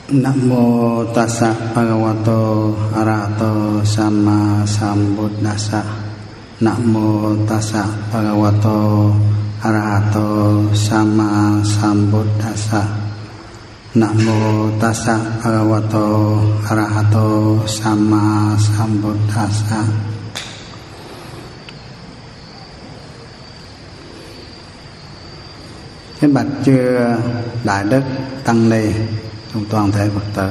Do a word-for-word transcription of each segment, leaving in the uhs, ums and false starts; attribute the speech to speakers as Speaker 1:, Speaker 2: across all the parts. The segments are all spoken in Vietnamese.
Speaker 1: Nam mô tassa bhagavato arahato samma sambuddhassa. Nam mô tassa bhagavato arahato samma sambuddhassa. Nam mô tassa bhagavato arahato samma sambuddhassa. Kính bạch chư đại đức tăng ni cùng toàn thể Phật tử,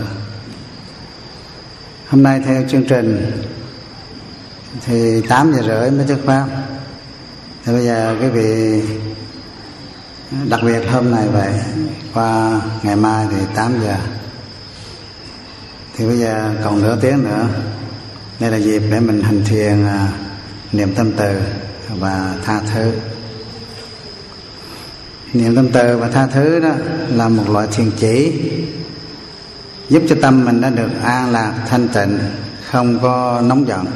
Speaker 1: hôm nay theo chương trình thì tám giờ rưỡi mới xuất phát. Thì bây giờ cái vị đặc biệt hôm nay vậy, qua ngày mai thì tám giờ. Thì bây giờ còn nửa tiếng nữa. Đây là dịp để mình hành thiền niệm tâm từ và tha thứ. Niệm tâm từ và tha thứ đó là một loại thiền chỉ giúp cho tâm mình đã được an lạc, thanh tịnh, không có nóng giận.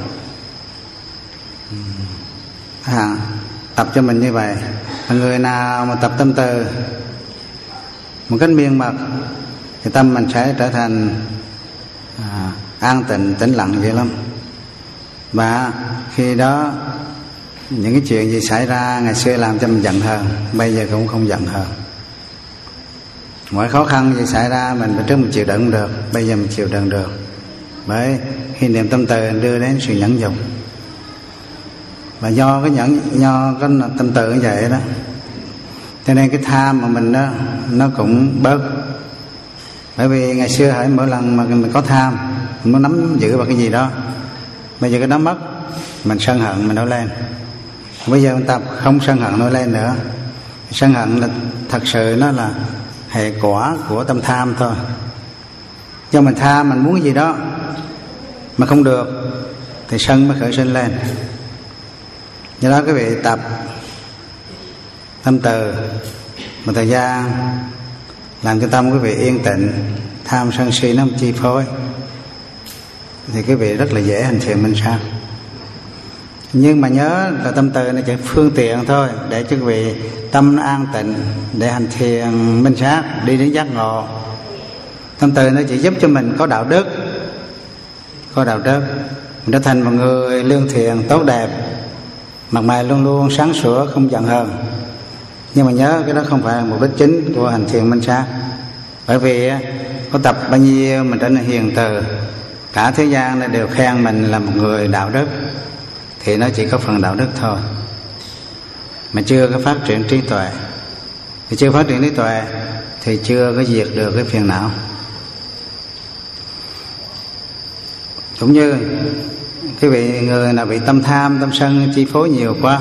Speaker 1: À, tập cho mình như vậy. Người nào mà tập tâm từ một cách miên mật thì tâm mình sẽ trở thành à, an tịnh, tĩnh lặng vậy lắm. Và khi đó những cái chuyện gì xảy ra ngày xưa làm cho mình giận hờn, bây giờ cũng không giận hờn. Mọi khó khăn gì xảy ra mình trước mình chịu đựng được, bây giờ mình chịu đựng được. Bởi khi niệm tâm từ đưa đến sự nhẫn nhục. Và do cái nhẫn, do cái tâm từ như vậy đó, cho nên cái tham mà mình đó nó cũng bớt. Bởi vì ngày xưa hãy mỗi lần mà mình có tham, mình muốn nắm giữ vào cái gì đó, bây giờ cái đó mất, mình sân hận mình nổi lên. Bây giờ mình tập không sân hận nổi lên nữa. Sân hận là thật sự nó là hệ quả của tâm tham thôi. Do mình tham, mình muốn gì đó mà không được thì sân mới khởi sinh lên. Do đó quý vị tập tâm từ một thời gian, làm cho tâm quý vị yên tịnh, tham sân si nó không chi phối, thì quý vị rất là dễ hành thiền minh sát. Nhưng mà nhớ là tâm từ nó chỉ phương tiện thôi, để cho quý vị tâm nó an tịnh, để hành thiền minh sát, đi đến giác ngộ. Tâm từ nó chỉ giúp cho mình có đạo đức, có đạo đức, mình trở thành một người lương thiện, tốt đẹp, mặt mày luôn luôn sáng sủa, không giận hờn. Nhưng mà nhớ cái đó không phải là mục đích chính của hành thiền minh sát. Bởi vì có tập bao nhiêu mình trở nên hiền từ, cả thế gian này đều khen mình là một người đạo đức, thì nó chỉ có phần đạo đức thôi, mà chưa có phát triển trí tuệ. Thì chưa phát triển trí tuệ thì chưa có diệt được cái phiền não. Cũng như quý vị người nào bị tâm tham, tâm sân chi phối nhiều quá,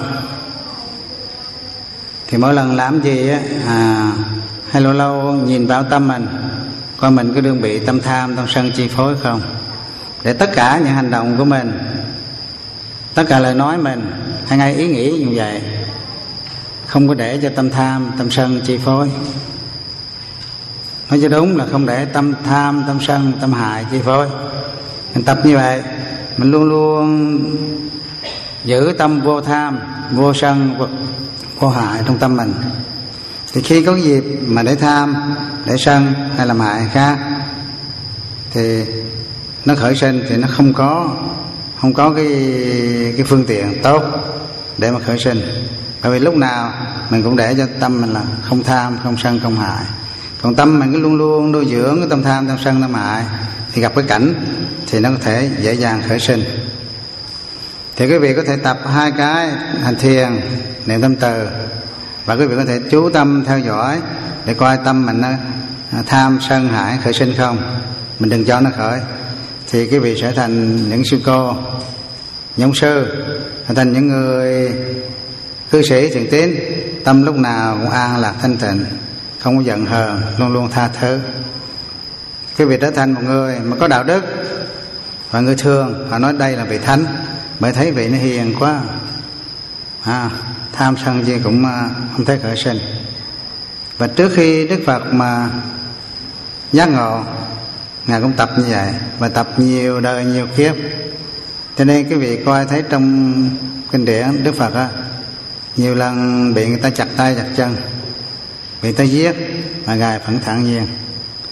Speaker 1: thì mỗi lần làm gì á, à, hay lâu lâu nhìn vào tâm mình, coi mình có đương bị tâm tham, tâm sân chi phối không, để tất cả những hành động của mình, tất cả lời nói mình hay ngay ý nghĩ như vậy, không có để cho tâm tham, tâm sân chi phối. Nói cho đúng là không để tâm tham, tâm sân, tâm hại chi phối. Mình tập như vậy, mình luôn luôn giữ tâm vô tham, vô sân, vô, vô hại trong tâm mình. Thì khi có dịp mà để tham, để sân hay làm hại khác, thì nó khởi sinh thì nó không có không có cái cái phương tiện tốt để mà khởi sinh. Bởi vì lúc nào mình cũng để cho tâm mình là không tham, không sân, không hại. Còn tâm mình cứ luôn luôn nuôi dưỡng cái tâm tham, tâm sân, tâm hại, thì gặp cái cảnh thì nó có thể dễ dàng khởi sinh. Thì quý vị có thể tập hai cái hành thiền, niệm tâm từ, và quý vị có thể chú tâm theo dõi để coi tâm mình nó tham, sân, hại khởi sinh không. Mình đừng cho nó khởi, thì quý vị sẽ thành những sư cô, những sư, thành những người cư sĩ thiện tín, tâm lúc nào cũng an lạc thanh tịnh, không có giận hờn, luôn luôn tha thứ. Quý vị trở thành một người mà có đạo đức, và người thường họ nói đây là vị thánh, bởi thấy vị nó hiền quá, à, tham sân gì cũng không thấy khởi sinh. Và trước khi Đức Phật mà giác ngộ, Ngài cũng tập như vậy, và tập nhiều đời nhiều kiếp. Cho nên quý vị coi thấy trong kinh điển Đức Phật á, nhiều lần bị người ta chặt tay chặt chân, bị ta giết, mà Ngài vẫn thản nhiên.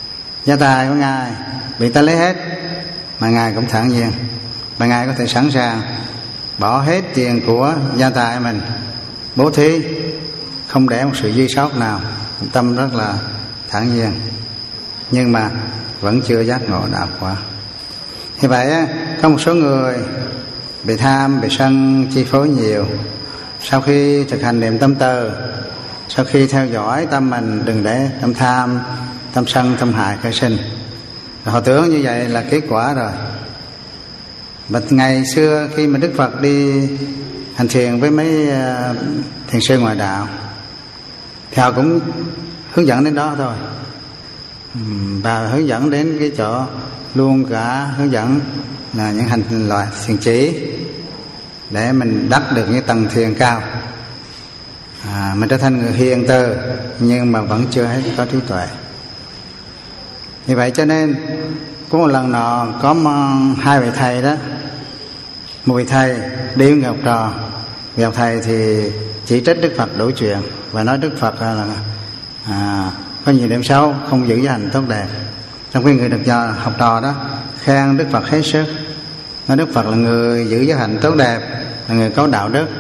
Speaker 1: gia tài của Ngài bị ta lấy hết, mà Ngài cũng thản nhiên, và Ngài có thể sẵn sàng bỏ hết tiền của gia tài mình bố thí, không để một sự dư sót nào, tâm rất là thản nhiên. Nhưng mà vẫn chưa giác ngộ đạo quả. Như vậy có một số người bị tham, bị sân chi phối nhiều. Sau khi thực hành niệm tâm từ, sau khi theo dõi tâm mình đừng để tâm tham, tâm sân, tâm hại khởi sinh, họ tưởng như vậy là kết quả rồi. Và ngày xưa khi mà Đức Phật đi hành thiền với mấy uh, thiền sư ngoại đạo thì họ cũng hướng dẫn đến đó thôi, và hướng dẫn đến cái chỗ luôn cả hướng dẫn là những hành loại thiền chỉ để mình đắc được những tầng thiền cao, à, mình trở thành người hiền từ nhưng mà vẫn chưa hết có trí tuệ. Như vậy cho nên có một lần nọ có hai vị thầy đó, một vị thầy đi với người học trò. Người học thầy thì chỉ trích Đức Phật đủ chuyện và nói Đức Phật là à, có nhiều điểm xấu, không giữ giới hành tốt đẹp. Trong khi người được trò học trò đó khen Đức Phật hết sức, nói Đức Phật là người giữ giới hành tốt đẹp, là người có đạo đức.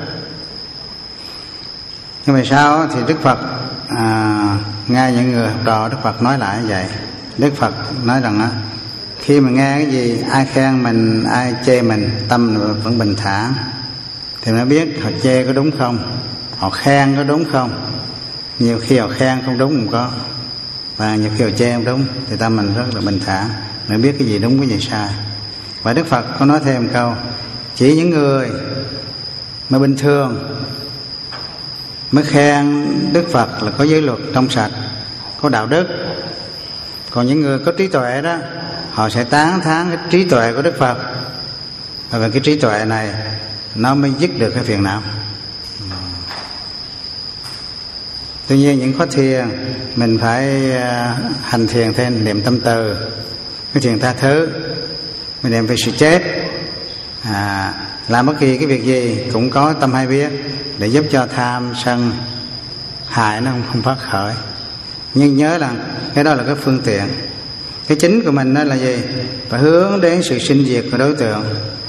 Speaker 1: Nhưng mà sau thì Đức Phật à, nghe những người học trò Đức Phật nói lại như vậy. Đức Phật nói rằng á, khi mà nghe cái gì ai khen mình, ai chê mình, tâm vẫn bình thản, thì mới biết họ chê có đúng không, họ khen có đúng không. Nhiều khi họ khen không đúng không có, và nhiều khi họ chê không đúng, thì tâm mình rất là bình thản, mới biết cái gì đúng cái gì sai. Và Đức Phật có nói thêm một câu, chỉ những người mà bình thường mới khen Đức Phật là có giới luật trong sạch, có đạo đức. Còn những người có trí tuệ đó, họ sẽ tán thán cái trí tuệ của Đức Phật, và cái trí tuệ này nó mới dứt được cái phiền não. Tuy nhiên những khóa thiền mình phải hành thiền thêm niệm tâm từ, cái thiền tha thứ, mình niệm về sự chết, à, làm bất kỳ cái việc gì cũng có tâm hay biết để giúp cho tham sân hại nó không, không phát khởi. Nhưng nhớ là cái đó là cái phương tiện. Cái chính của mình đó là gì? Phải hướng đến sự sinh diệt của đối tượng.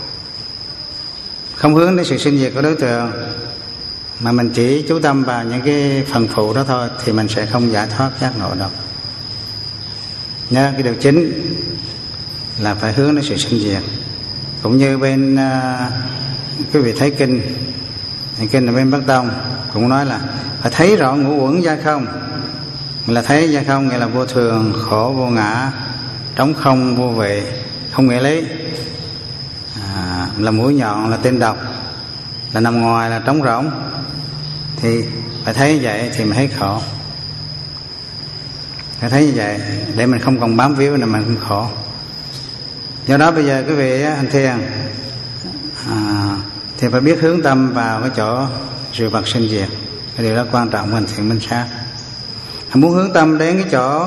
Speaker 1: Không hướng đến sự sinh diệt của đối tượng mà mình chỉ chú tâm vào những cái phần phụ đó thôi, thì mình sẽ không giải thoát giác ngộ đâu. Nhớ cái điều chính là phải hướng đến sự sinh diệt. Cũng như bên uh, quý vị thấy kinh, kinh ở bên Bắc Tông cũng nói là phải thấy rõ ngũ uẩn giai không. Là thấy giai không nghĩa là vô thường, khổ, vô ngã, trống không, vô vị, không nghĩa lý, à, là mũi nhọn, là tên độc, là nằm ngoài, là trống rỗng. Thì phải thấy như vậy thì mình thấy khổ. Phải thấy như vậy để mình không còn bám víu, là mình không khổ. Do đó bây giờ quý vị hành thiền à, thì phải biết hướng tâm vào cái chỗ sự vật sinh diệt. Cái điều đó quan trọng, hành thiền minh sát. Muốn hướng tâm đến cái chỗ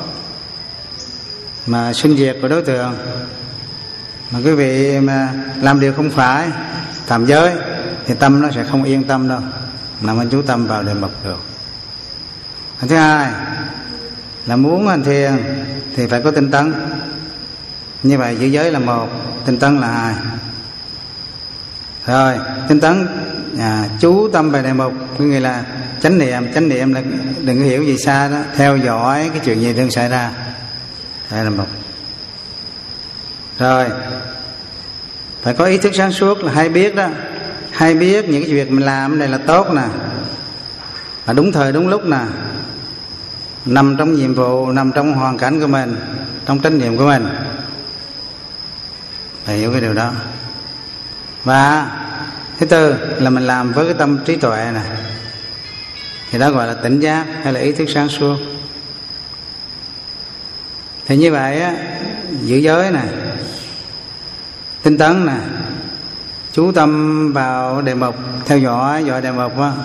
Speaker 1: mà sinh diệt của đối tượng, mà quý vị mà làm điều không phải, phạm giới, thì tâm nó sẽ không yên tâm đâu, mà mình chú tâm vào để mật được. Thứ hai là muốn hành thiền thì phải có tinh tấn. Như vậy giữ giới là một, tinh tấn là hai. Rồi tinh tấn à, chú tâm về đề mục, có nghĩa là chánh niệm. Chánh niệm là đừng có hiểu gì xa đó, theo dõi cái chuyện gì đang xảy ra. Đây là một. Rồi phải có ý thức sáng suốt, là hay biết đó, hay biết những cái việc mình làm này là tốt nè, là đúng thời đúng lúc nè, nằm trong nhiệm vụ, nằm trong hoàn cảnh của mình, trong trách nhiệm của mình. Phải hiểu cái điều đó. Và thứ tư là mình làm với cái tâm trí tuệ này, thì đó gọi là tỉnh giác hay là ý thức sáng suốt. Thì như vậy á, giữ giới này, tinh tấn này, chú tâm vào đề mục, theo dõi dõi đề mục á,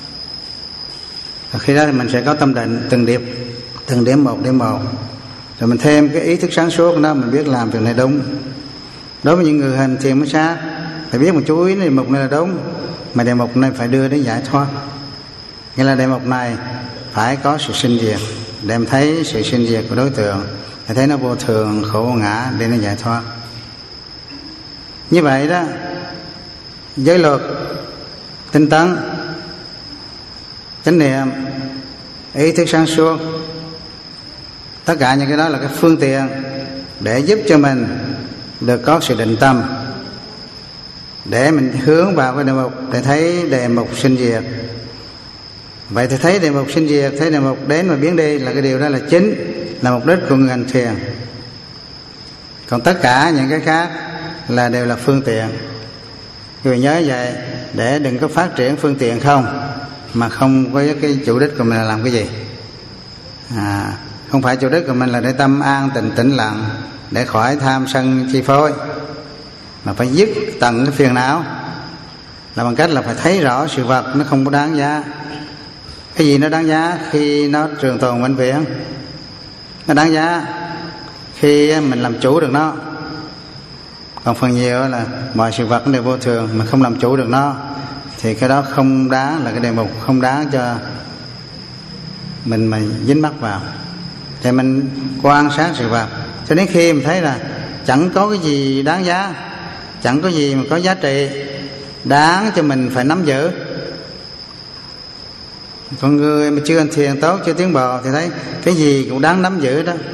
Speaker 1: khi đó thì mình sẽ có tâm định từng điểm, từng điểm một điểm một. Rồi mình thêm cái ý thức sáng suốt đó, mình biết làm việc này đúng. Đối với những người hành thiền mới sát, phải biết một chú ý đề mục này là đúng, mà đề mục này phải đưa đến giải thoát. Nghĩa là đề mục này phải có sự sinh diệt, để em thấy sự sinh diệt của đối tượng, thì thấy nó vô thường, khổ vô ngã để nó giải thoát. Như vậy đó, giới luật, tinh tấn, chánh niệm, ý thức sáng suốt, tất cả những cái đó là cái phương tiện để giúp cho mình được có sự định tâm, để mình hướng vào cái đề mục, để thấy đề mục sinh diệt. Vậy thì thấy đề mục sinh diệt, thấy đề mục đến và biến đi là cái điều đó là chính, là mục đích của người hành thiền. Còn tất cả những cái khác là đều là phương tiện. Người nhớ vậy, để đừng có phát triển phương tiện không, mà không có cái chủ đích của mình là làm cái gì. À, không phải chủ đích của mình là để tâm an tịnh tĩnh lặng, để khỏi tham sân chi phối, mà phải dứt tận cái phiền não, là bằng cách là phải thấy rõ sự vật nó không có đáng giá. Cái gì nó đáng giá khi nó trường tồn vĩnh viễn, nó đáng giá khi mình làm chủ được nó. Còn phần nhiều là mọi sự vật đều vô thường, mà không làm chủ được nó, thì cái đó không đáng, là cái đề mục không đáng cho mình mà dính mắc vào. Thì mình quan sát sự vật cho đến khi mình thấy là chẳng có cái gì đáng giá, chẳng có gì mà có giá trị đáng cho mình phải nắm giữ. Còn người mà chưa hành thiền tốt, chưa tiến bộ thì thấy cái gì cũng đáng nắm giữ đó.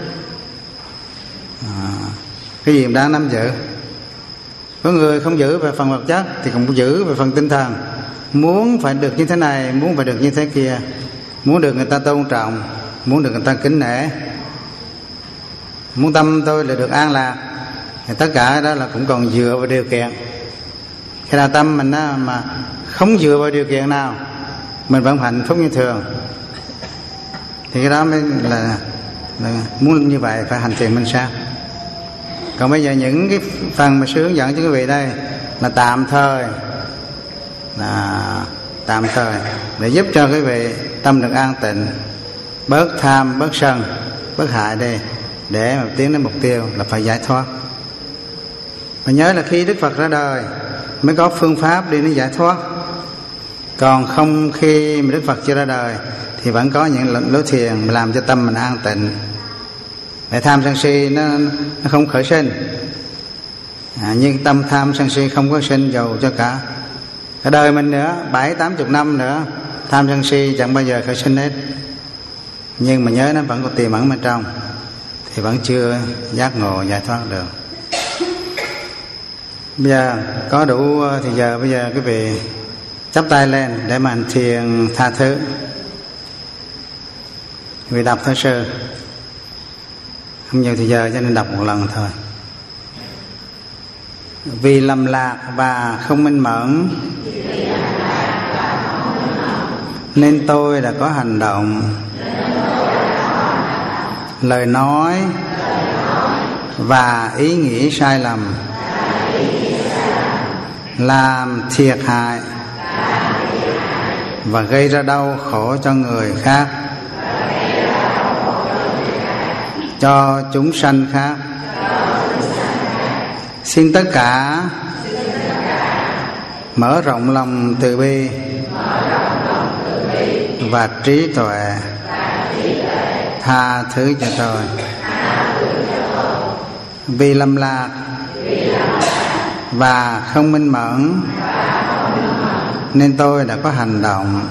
Speaker 1: À, cái gì cũng đáng nắm giữ. Có người không giữ về phần vật chất thì cũng giữ về phần tinh thần. Muốn phải được như thế này, muốn phải được như thế kia, muốn được người ta tôn trọng, muốn được người ta kính nể, muốn tâm tôi là được an lạc, thì tất cả đó là cũng còn dựa vào điều kiện. Khi nào tâm mình đó mà không dựa vào điều kiện nào, mình vẫn hạnh phúc như thường, thì cái đó mới là, là muốn như vậy phải hành thiền minh sát. Còn bây giờ những cái phần mà sư hướng dẫn cho quý vị đây là tạm thời, là tạm thời để giúp cho quý vị tâm được an tịnh, bớt tham, bớt sân, bớt hại đi, để mà tiến đến mục tiêu là phải giải thoát. Và nhớ là khi Đức Phật ra đời mới có phương pháp đi đến giải thoát. Còn không khi mà Đức Phật chưa ra đời thì vẫn có những lối thiền mà làm cho tâm mình an tịnh, để tham sân si nó, nó không khởi sinh. À, nhưng tâm tham sân si không có sinh dầu cho cả cả đời mình nữa, bảy tám chục năm nữa, tham sân si chẳng bao giờ khởi sinh hết. Nhưng mà nhớ nó vẫn còn tiềm ẩn bên trong, thì vẫn chưa giác ngộ giải thoát được. Bây giờ có đủ thì giờ bây giờ quý vị chắp tay lên để mà hành thiền tha thứ. Vì đọc thơ sư không nhiều thì giờ cho nên đọc một lần thôi. Vì lầm lạc và không minh mẫn nên tôi đã có hành động, lời nói và ý nghĩ sai lầm, làm thiệt hại và gây ra đau khổ cho người khác, cho chúng sanh khác. Xin tất cả mở rộng lòng từ bi và trí tuệ, tha thứ cho tôi. Vì lầm lạc và không minh mẫn nên tôi đã có hành động,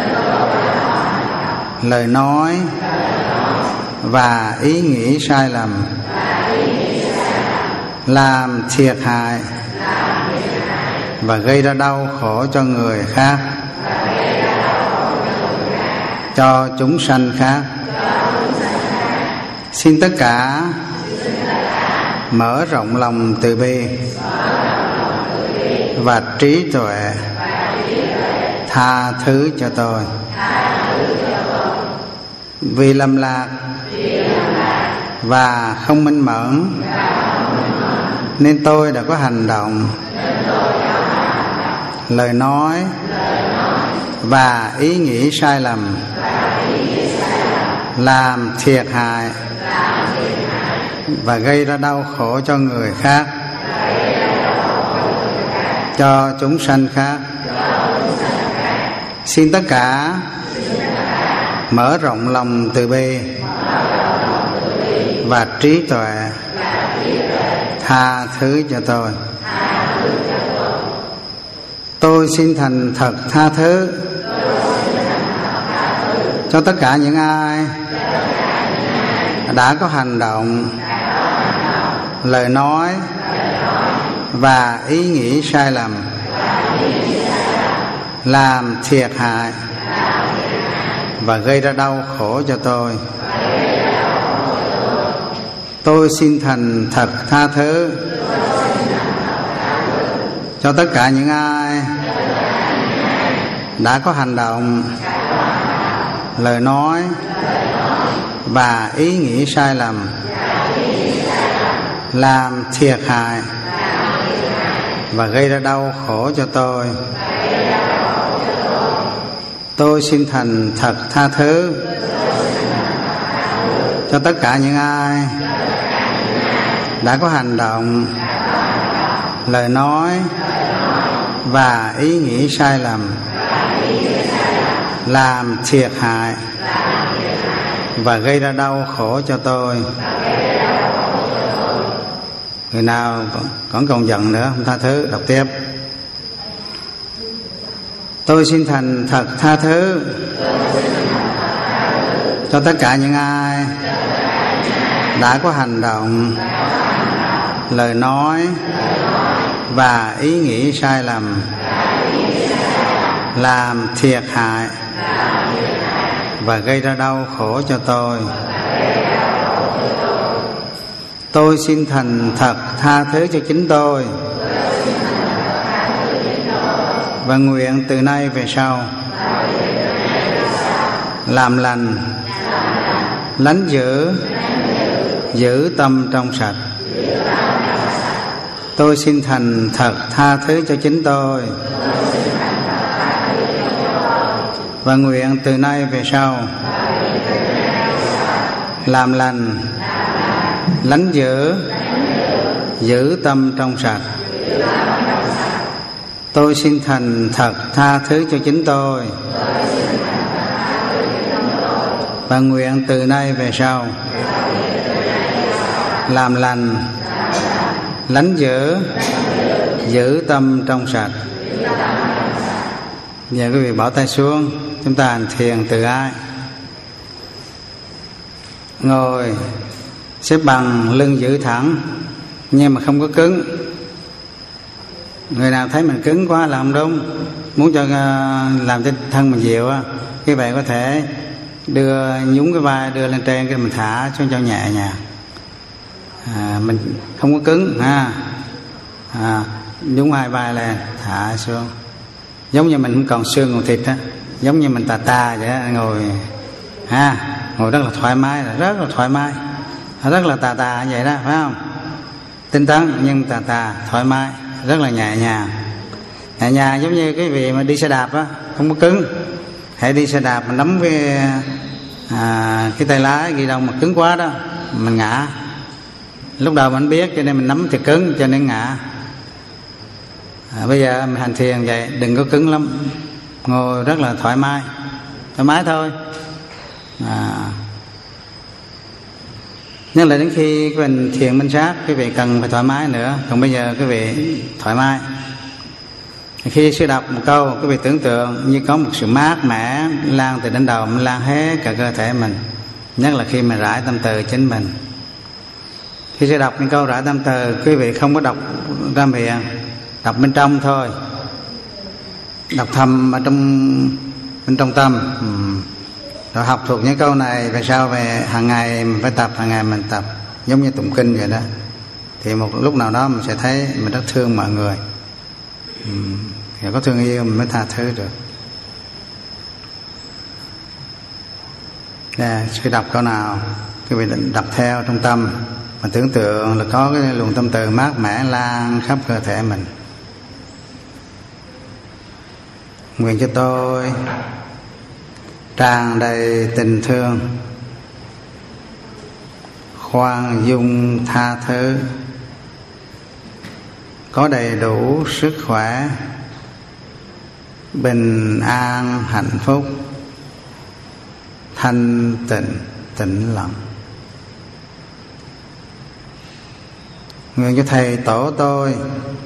Speaker 1: lời nói và ý nghĩ sai lầm, làm thiệt hại và gây ra đau khổ cho người khác, cho chúng sanh khác. Xin tất cả mở rộng lòng từ bi và trí tuệ, tha thứ cho tôi. Vì lầm lạc và không minh mẫn nên tôi đã có hành động, lời nói và ý nghĩ sai lầm, làm thiệt hại và gây ra đau khổ cho người khác, cho chúng sanh khác. Xin tất cả mở rộng lòng từ bi và trí tuệ tha thứ cho tôi. Tôi xin thành thật tha thứ cho tất cả những ai đã có hành động, lời nói và ý nghĩ sai lầm, làm thiệt hại và gây ra đau khổ cho tôi. Tôi xin thành thật tha thứ cho tất cả những ai đã có hành động, lời nói và ý nghĩ sai lầm, làm thiệt hại và gây ra đau khổ cho tôi. Tôi xin thành thật tha thứ cho tất cả những ai đã có hành động, lời nói và ý nghĩ sai lầm, làm thiệt hại và gây ra đau khổ cho tôi. Người nào còn còn giận nữa không tha thứ, đọc tiếp. Tôi xin thành thật tha thứ cho tất cả những ai đã có hành động, lời nói và ý nghĩ sai lầm, làm thiệt hại và gây ra đau khổ cho tôi. Tôi xin thành thật tha thứ cho chính tôi và nguyện từ nay về sau làm lành, lánh dữ, giữ tâm trong sạch. Tôi xin thành thật tha thứ cho chính tôi và nguyện từ nay về sau làm lành, lánh dữ, giữ tâm trong sạch. Tôi xin thành thật tha thứ cho chính tôi và nguyện từ nay về sau làm lành, lánh dữ, giữ tâm trong sạch. Giờ quý vị bỏ tay xuống, chúng ta hành thiền từ ai. Ngồi xếp bằng, lưng giữ thẳng nhưng mà không có cứng. Người nào thấy mình cứng quá là không đúng. Muốn cho làm cho thân mình dịu á, quý vị có thể đưa nhúng cái vai đưa lên trên, cái mình thả xuống cho nhẹ nhàng. À, mình không có cứng ha. À, nhúng hai vai lên, thả xuống, giống như mình không còn xương còn thịt á, giống như mình tà tà vậy đó, ngồi ha, ngồi rất là thoải mái, rất là thoải mái, rất là tà tà vậy đó, phải không? Tinh tấn nhưng tà tà, thoải mái, rất là nhẹ nhàng. Nhẹ nhàng giống như cái vị mà đi xe đạp á, không có cứng. Hãy đi xe đạp mình nắm cái à, cái tay lái ghi đông mà cứng quá đó, mình ngã. Lúc đầu mình biết cho nên mình nắm thì cứng cho nên ngã. À, bây giờ mình hành thiền vậy, đừng có cứng lắm, ngồi rất là thoải mái, thoải mái thôi. À, nhưng là đến khi mình thiền minh sát, quý vị cần phải thoải mái nữa. Còn bây giờ quý vị thoải mái. Khi sư đọc một câu, quý vị tưởng tượng như có một sự mát mẻ lan từ đến đầu, lan hết cả cơ thể mình. Nhất là khi mình rải tâm từ chính mình. Khi sư đọc những câu rải tâm từ, quý vị không có đọc ra miệng, đọc bên trong thôi, đọc thầm ở trong bên trong tâm. Ừ. Rồi học thuộc những câu này về sau về hàng ngày mình phải tập, hàng ngày mình tập, giống như tụng kinh vậy đó. Thì một lúc nào đó mình sẽ thấy mình rất thương mọi người. Ừ. Thì có thương yêu mình mới tha thứ được. Nè, sư đọc câu nào quý vị định đọc theo trong tâm, mình tưởng tượng là có cái luồng tâm từ mát mẻ lan khắp cơ thể mình. Nguyện cho tôi tràn đầy tình thương, khoan dung tha thứ, có đầy đủ sức khỏe, bình an hạnh phúc, thanh tịnh tĩnh lặng. nguyện cho thầy tổ tôi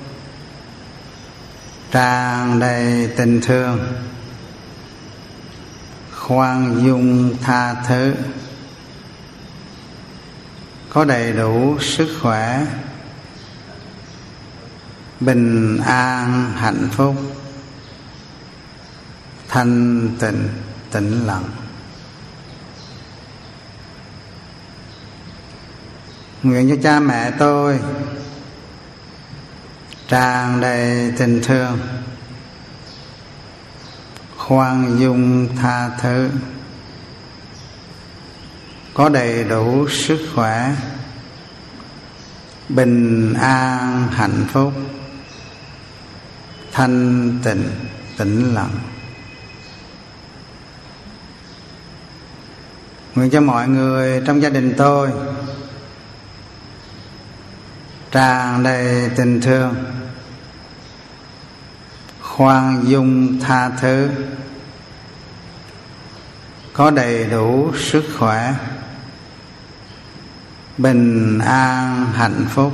Speaker 1: tràn đầy tình thương, khoan dung tha thứ, có đầy đủ sức khỏe, bình an hạnh phúc, thanh tịnh tĩnh lặng. Nguyện cho cha mẹ tôi tràn đầy tình thương, khoan dung tha thứ, có đầy đủ sức khỏe, bình an hạnh phúc, thanh tịnh tĩnh lặng. Nguyện cho mọi người trong gia đình tôi tràn đầy tình thương, khoan dung tha thứ, có đầy đủ sức khỏe, bình an hạnh phúc,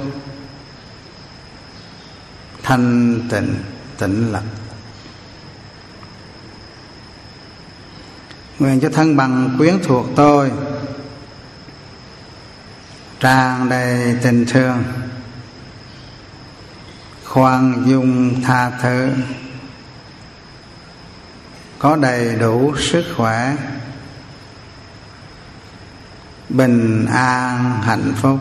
Speaker 1: thanh tịnh tĩnh lặng. Nguyện cho thân bằng quyến thuộc tôi tràn đầy tình thương, khoan dung tha thứ, có đầy đủ sức khỏe, bình an hạnh phúc,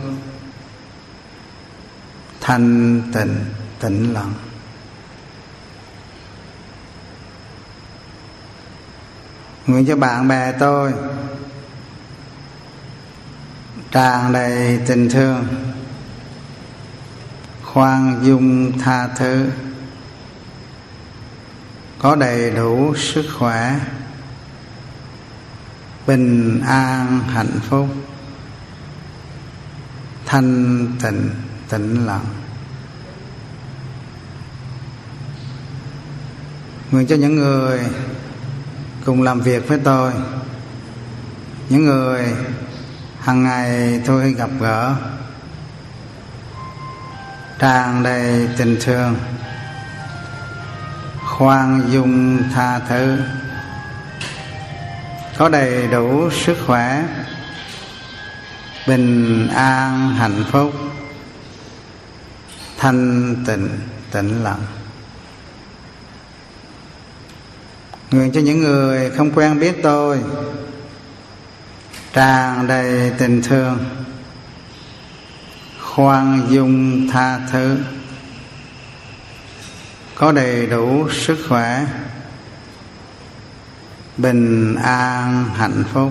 Speaker 1: thanh tịnh tĩnh lặng. Nguyện cho bạn bè tôi tràn đầy tình thương, khoan dung tha thứ, có đầy đủ sức khỏe, bình an hạnh phúc, thanh tịnh tĩnh lặng. Nguyện cho những người cùng làm việc với tôi, những người hàng ngày tôi gặp gỡ, tràn đầy tình thương, khoan dung tha thứ, có đầy đủ sức khỏe, bình an hạnh phúc, thanh tịnh tĩnh lặng. Nguyện cho những người không quen biết tôi tràn đầy tình thương, khoan dung tha thứ, có đầy đủ sức khỏe, bình an hạnh phúc,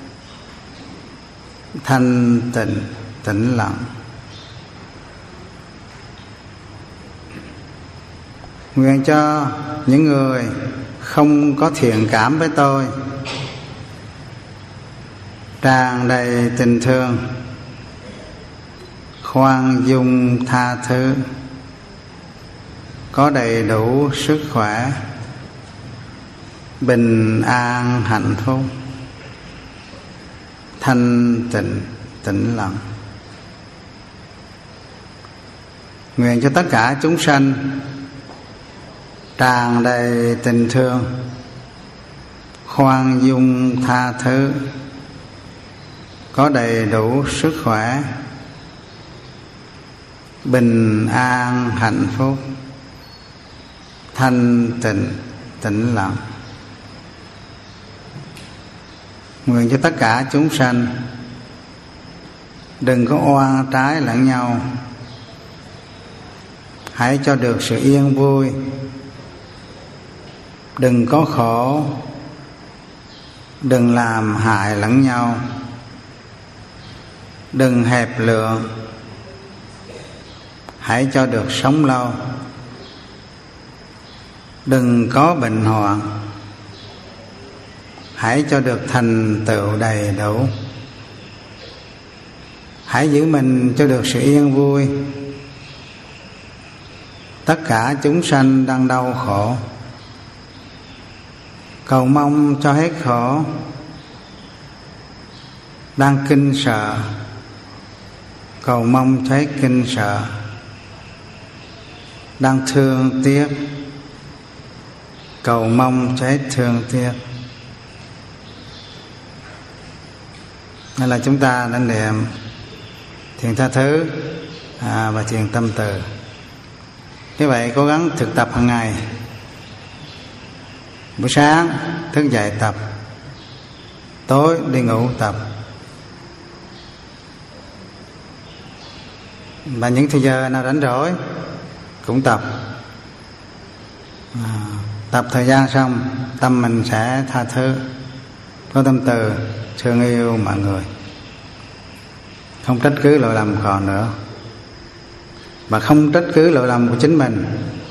Speaker 1: thanh tịnh tĩnh lặng. Nguyện cho những người không có thiện cảm với tôi tràn đầy tình thương, khoan dung tha thứ, có đầy đủ sức khỏe, bình an hạnh phúc, thanh tịnh tĩnh lặng. Nguyện cho tất cả chúng sanh tràn đầy tình thương, khoan dung tha thứ, có đầy đủ sức khỏe, bình an hạnh phúc, thanh tịnh tĩnh lặng. Nguyện cho tất cả chúng sanh đừng có oan trái lẫn nhau, hãy cho được sự yên vui, đừng có khổ, đừng làm hại lẫn nhau, đừng hẹp lượng, hãy cho được sống lâu, đừng có bệnh hoạn, hãy cho được thành tựu đầy đủ, hãy giữ mình cho được sự yên vui. Tất cả chúng sanh đang đau khổ, cầu mong cho hết khổ, đang kinh sợ, cầu mong thấy kinh sợ, đang thương tiếc, cầu mong thấy thương tiếc. Nên là chúng ta đã niệm thiền tha thứ à, và thiền tâm từ. Như vậy cố gắng thực tập hàng ngày. Buổi sáng thức dậy tập, tối đi ngủ tập. Và những thời giờ nào rảnh rỗi cũng tập. à, Tập thời gian xong, tâm mình sẽ tha thứ, có tâm từ, thương yêu mọi người, không trách cứ lỗi lầm còn nữa, và không trách cứ lỗi lầm của chính mình.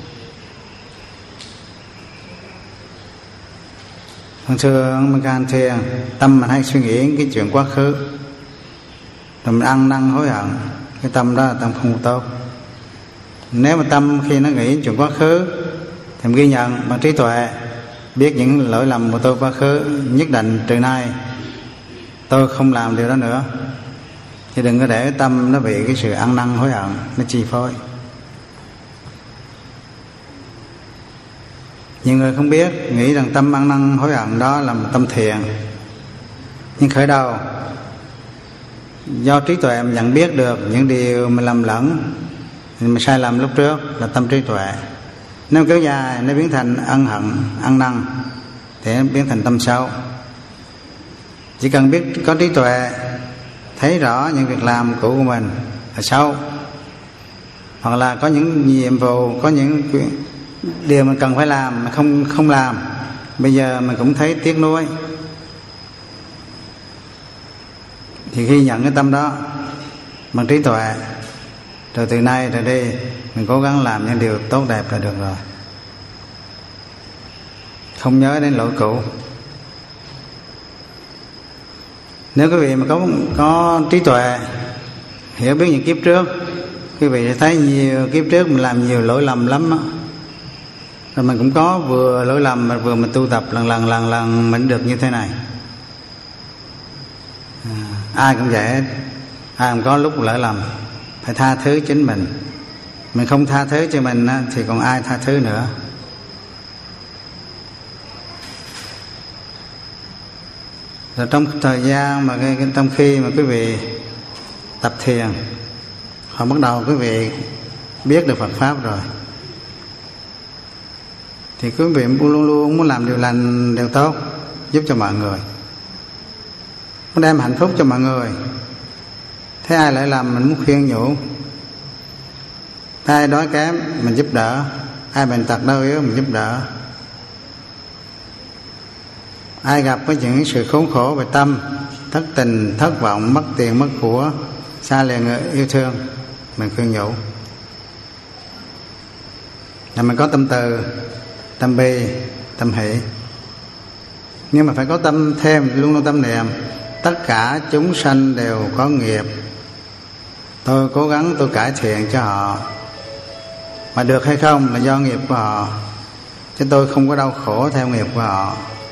Speaker 1: Thường thường mình can thiền, tâm mình hay suy nghĩ cái chuyện quá khứ, rồi mình ăn năn hối hận. Cái tâm đó là tâm không tốt. Nếu mà tâm khi nó nghĩ chuyện quá khứ thì mình ghi nhận bằng trí tuệ, biết những lỗi lầm của tôi quá khứ, nhất định từ nay tôi không làm điều đó nữa. Thì đừng có để tâm nó bị cái sự ăn năn hối hận nó chi phối. Nhiều người không biết, nghĩ rằng tâm ăn năn hối hận đó là một tâm thiền. Nhưng khởi đầu do trí tuệ mình nhận biết được những điều mình lầm lẫn, mình sai lầm lúc trước là tâm trí tuệ. Nếu kéo dài nó biến thành ân hận, ăn năn thì nó biến thành tâm xấu. Chỉ cần biết có trí tuệ, thấy rõ những việc làm cũ của mình là xấu, hoặc là có những nhiệm vụ, có những điều mình cần phải làm mà không không làm, bây giờ mình cũng thấy tiếc nuối, thì khi nhận cái tâm đó bằng trí tuệ, rồi từ nay rồi đi mình cố gắng làm những điều tốt đẹp là được rồi, không nhớ đến lỗi cũ. Nếu quý vị mà có có trí tuệ, hiểu biết những kiếp trước, quý vị sẽ thấy nhiều kiếp trước mình làm nhiều lỗi lầm lắm đó. Rồi mình cũng có vừa lỗi lầm mà vừa mình tu tập lần lần lần lần mình được như thế này. à, Ai cũng vậy, ai cũng có lúc lỗi lầm, phải tha thứ chính mình. Mình không tha thứ cho mình thì còn ai tha thứ nữa. Rồi trong thời gian mà cái, trong khi mà quý vị tập thiền, họ bắt đầu quý vị biết được Phật pháp rồi, thì quý vị luôn luôn muốn làm điều lành, điều tốt, giúp cho mọi người, muốn đem hạnh phúc cho mọi người. Thấy ai lại làm mình muốn khuyên nhủ, thấy ai đói kém mình giúp đỡ, ai bệnh tật đau yếu mình giúp đỡ, ai gặp với những sự khốn khổ về tâm, thất tình, thất vọng, mất tiền, mất của, xa lìa người yêu thương, mình khuyên nhủ. Là mình có tâm từ, tâm bi, tâm hỷ. Nhưng mà phải có tâm thêm, luôn luôn tâm niệm tất cả chúng sanh đều có nghiệp, tôi cố gắng tôi cải thiện cho họ, mà được hay không là do nghiệp của họ, chứ tôi không có đau khổ theo nghiệp của họ.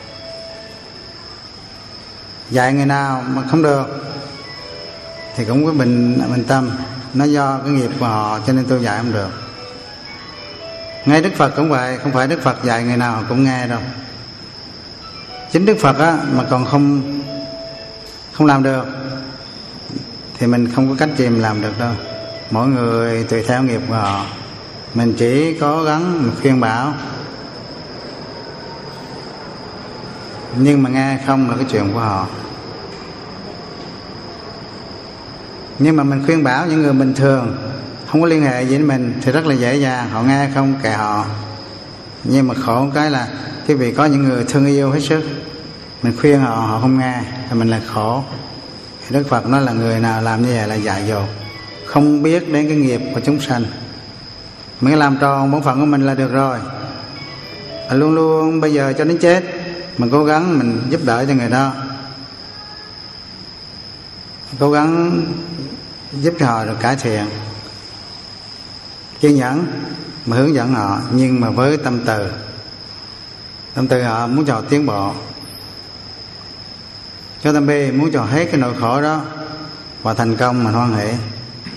Speaker 1: Dạy người nào mà không được thì cũng có bình, bình tâm, nó do cái nghiệp của họ cho nên tôi dạy không được. Ngay Đức Phật cũng vậy, không phải Đức Phật dạy người nào cũng nghe đâu. Chính Đức Phật á, mà còn không không làm được thì mình không có cách gì mình làm được đâu. Mỗi người tùy theo nghiệp của họ, mình chỉ cố gắng mình khuyên bảo, nhưng mà nghe không là cái chuyện của họ. Nhưng mà mình khuyên bảo những người bình thường không có liên hệ gì với mình thì rất là dễ dàng, họ nghe không kệ họ. Nhưng mà khổ cái là cái vì có những người thương yêu hết sức, mình khuyên họ họ không nghe thì mình lại khổ. Thì Đức Phật nói là người nào làm như vậy là dại dột, không biết đến cái nghiệp của chúng sanh. Mình làm tròn bổn phận của mình là được rồi. Và luôn luôn bây giờ cho đến chết mình cố gắng mình giúp đỡ cho người đó, cố gắng giúp cho họ được cải thiện, kiên nhẫn mà hướng dẫn họ, nhưng mà với tâm từ. Tâm từ họ muốn cho họ tiến bộ, cho tâm bi muốn cho hết cái nỗi khổ đó và thành công mình hoan hỷ.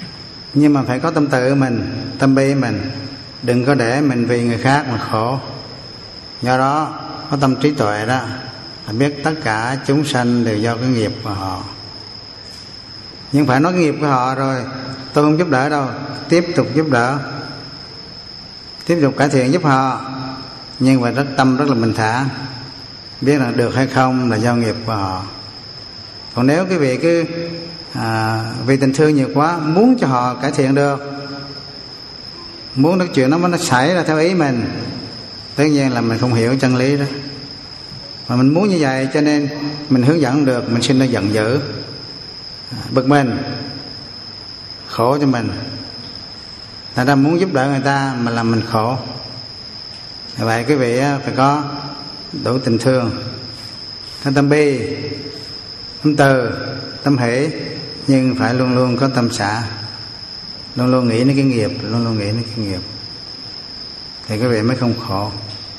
Speaker 1: Nhưng mà phải có tâm từ mình, tâm bi mình, đừng có để mình vì người khác mà khổ. Do đó có tâm trí tuệ đó, biết tất cả chúng sanh đều do cái nghiệp của họ. Nhưng phải nói cái nghiệp của họ rồi tôi không giúp đỡ đâu, tiếp tục giúp đỡ, tiếp tục cải thiện giúp họ, nhưng mà rất tâm rất là bình thản, biết là được hay không là do nghiệp của họ. Còn nếu cái vị cứ à, vì tình thương nhiều quá, muốn cho họ cải thiện được, muốn nói chuyện nó nó xảy ra theo ý mình, tất nhiên là mình không hiểu chân lý đó. Mà mình muốn như vậy cho nên mình hướng dẫn được, mình sinh ra giận dữ, bực mình, khổ cho mình. Thành ra muốn giúp đỡ người ta mà làm mình khổ. Vậy quý vị phải có đủ tình thương, có tâm bi, tâm từ, tâm hỷ, nhưng phải luôn luôn có tâm xả, luôn luôn nghĩ đến cái nghiệp, luôn luôn nghĩ đến cái nghiệp, thì quý vị mới không khổ.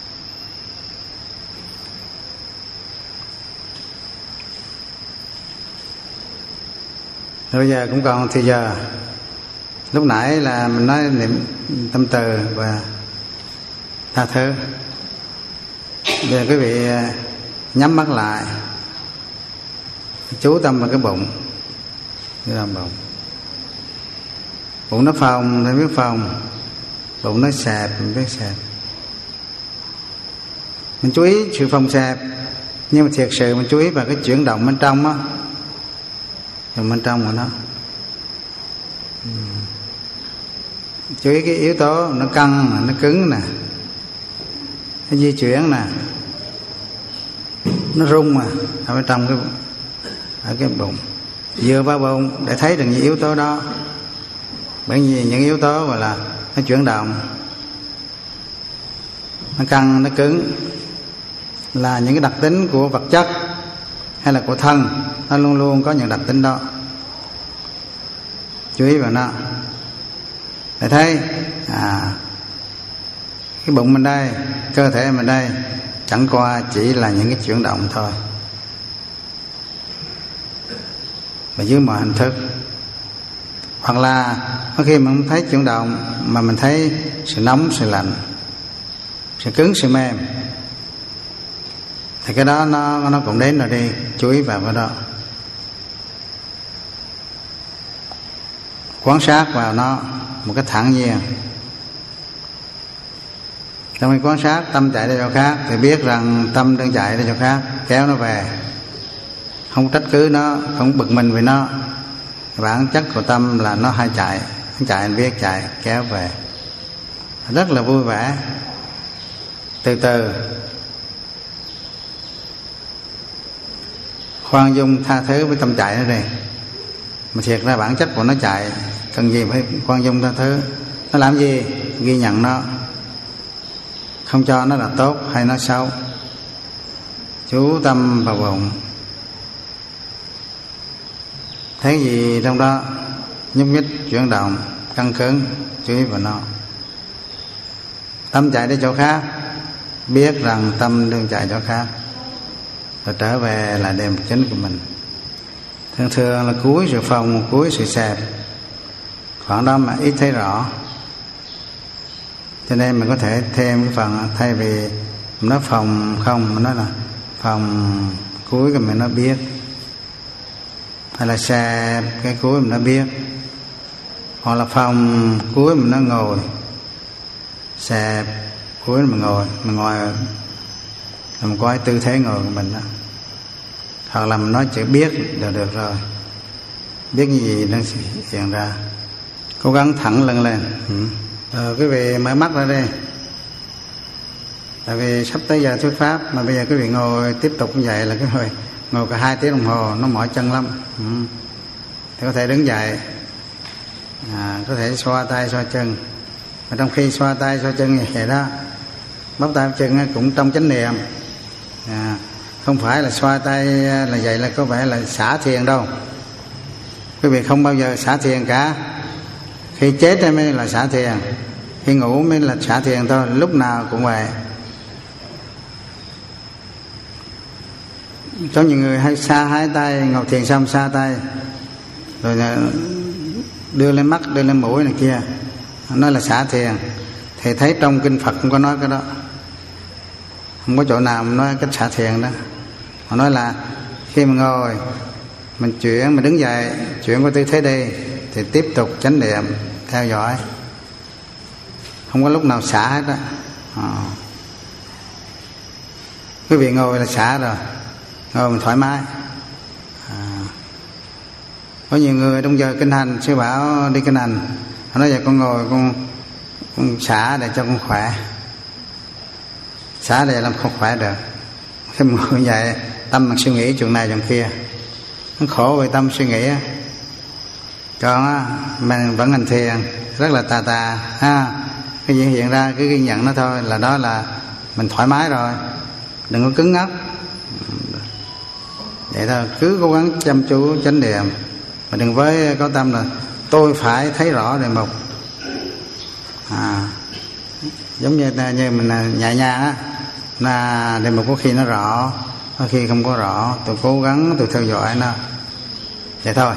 Speaker 1: Rồi bây giờ cũng còn thì giờ, lúc nãy là mình nói niệm tâm từ và tha thứ. Bây giờ quý vị nhắm mắt lại, chú tâm vào cái bụng, cái lòng bụng. Bụng nó phồng thì biết phồng, bụng nó xẹp mình biết xẹp. Mình chú ý sự phồng xẹp, nhưng mà thiệt sự mình chú ý vào cái chuyển động bên trong á, bên trong của nó. Chú ý cái yếu tố nó căng, nó cứng nè, nó di chuyển nè, nó rung mà ở bên trong cái ở cái bụng. Dựa vào bụng để thấy được những yếu tố đó, bởi vì những yếu tố gọi là nó chuyển động, nó căng, nó cứng là những cái đặc tính của vật chất hay là của thân, nó luôn luôn có những đặc tính đó. Chú ý vào nó để thấy à, cái bụng mình đây, cơ thể mình đây chẳng qua chỉ là những cái chuyển động thôi, và dưới mọi hình thức. Hoặc là có khi mình không thấy chuyển động mà mình thấy sự nóng, sự lạnh, sự cứng, sự mềm, thì cái đó nó nó cũng đến rồi đi. Chú ý vào cái đó, quan sát vào nó một cách thản nhiên. Trong khi quan sát tâm chạy đi chỗ khác thì biết rằng tâm đang chạy đi chỗ khác, kéo nó về, không trách cứ nó, không bực mình vì nó. Bản chất của tâm là nó hay chạy, nó chạy anh biết chạy, kéo về, rất là vui vẻ. Từ từ khoan dung tha thứ với tâm chạy nó đi. Mà thiệt ra bản chất của nó chạy, cần gì phải khoan dung tha thứ. Nó làm gì? Ghi nhận nó, không cho nó là tốt hay nó xấu. Chú tâm vào bụng, thấy gì trong đó nhúc nhích, chuyển động, căng cứng, chú ý vào nó. Tâm chạy đi chỗ khác, biết rằng tâm đang chạy chỗ khác, rồi trở về là điểm chính của mình. Thường thường là cuối sự phồng, cuối sự xẹp, khoảng đó mà ít thấy rõ. Cho nên mình có thể thêm cái phần, thay vì nó phồng không, mình nói là phồng cuối cái mình nó biết, hay là xẹp cái cuối mình nó biết, hoặc là phồng cuối mình nó ngồi, xẹp cuối mình ngồi, mình ngồi mình có cái tư thế ngồi của mình đó. Hoặc là mình nói chữ biết là được rồi, biết như gì đang hiện ra. Cố gắng thẳng lưng lên. ừ. Rồi quý vị mở mắt ra đi, tại vì sắp tới giờ thuyết pháp mà bây giờ quý vị ngồi tiếp tục như vậy là cái hồi ngồi cả hai tiếng đồng hồ nó mỏi chân lắm. ừ. Thì có thể đứng dậy, à, có thể xoa tay xoa chân, mà trong khi xoa tay xoa chân như vậy đó, bắp tay bắp chân cũng trong chánh niệm, à, không phải là xoa tay là vậy là có vẻ là xả thiền đâu. Quý vị không bao giờ xả thiền cả. Khi chết mới là xả thiền, khi ngủ mới là xả thiền thôi, lúc nào cũng vậy. Có những người hay xa hai tay, ngồi thiền xong xa tay, rồi đưa lên mắt, đưa lên mũi này kia, nói là xả thiền. Thầy thấy trong kinh Phật không có nói cái đó, không có chỗ nào nói cách xả thiền đó. Họ nói là khi mà ngồi, mình chuyển, mình đứng dậy, chuyển qua tư thế đi, thì tiếp tục chánh niệm theo dõi, không có lúc nào xả hết đó. À. Quý vị ngồi là xả rồi, ngồi mình thoải mái. À. Có nhiều người trong giờ kinh hành, sư bảo đi kinh hành, họ nói giờ con ngồi con, con xả để cho con khỏe, xả để làm không khỏe được. Khi mình ngồi vậy, tâm mình suy nghĩ chuyện này chuyện kia, nó khổ về tâm suy nghĩ. Còn á, mình vẫn hành thiền rất là tà tà ha. Cái gì hiện ra cứ ghi nhận nó thôi, là đó là mình thoải mái rồi, đừng có cứng ngắc. Vậy thôi, cứ cố gắng chăm chú chánh niệm, mà đừng với có tâm là tôi phải thấy rõ đề mục. À, giống như, như mình nhẹ nhàng á, là đề mục có khi nó rõ, có khi không có rõ, tôi cố gắng tôi theo dõi nó. Vậy thôi.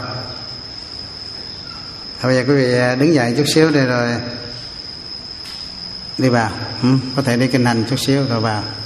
Speaker 1: Bây giờ quý vị đứng dậy chút xíu đây rồi đi vào. Ừ, có thể đi kinh hành chút xíu rồi vào.